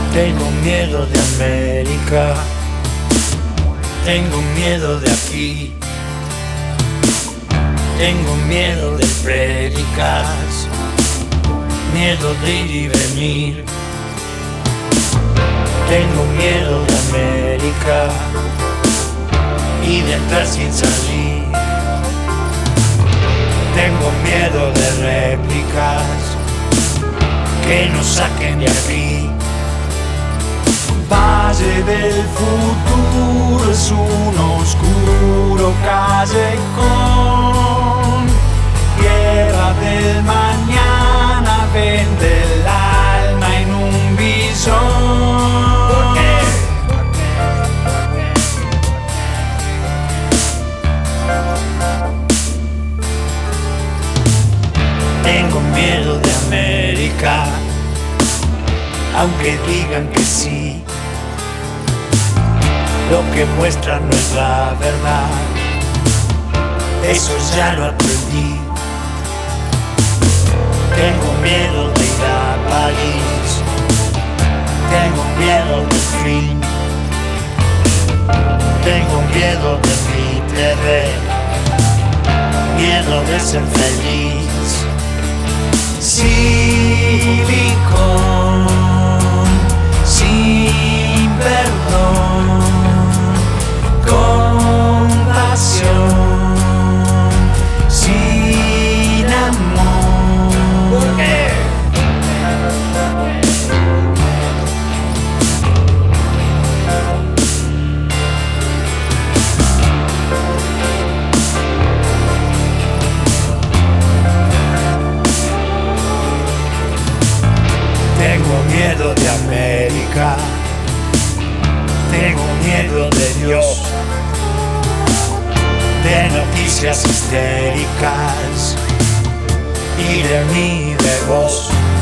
Tengo miedo de América, tengo miedo de aquí, tengo miedo de prédicas, miedo de ir y venir. Tengo miedo de América y de entrar sin salir. Tengo miedo de réplicas que nos saquen de aquí. Valle del futuro es un oscuro callejón. Guerra del mañana vende el alma en un billón. ¿Por qué? Tengo miedo de América, aunque digan que sí. Lo que muestran no es la verdad, eso ya lo aprendí. Tengo miedo de ir a París, tengo miedo del fin, tengo miedo de mi TV, miedo de ser feliz. Silicón, sin perdón, compasión, sin amor. ¿Por qué? Tengo miedo de América, tengo miedo de Dios, de noticias histéricas y de mí, de vos.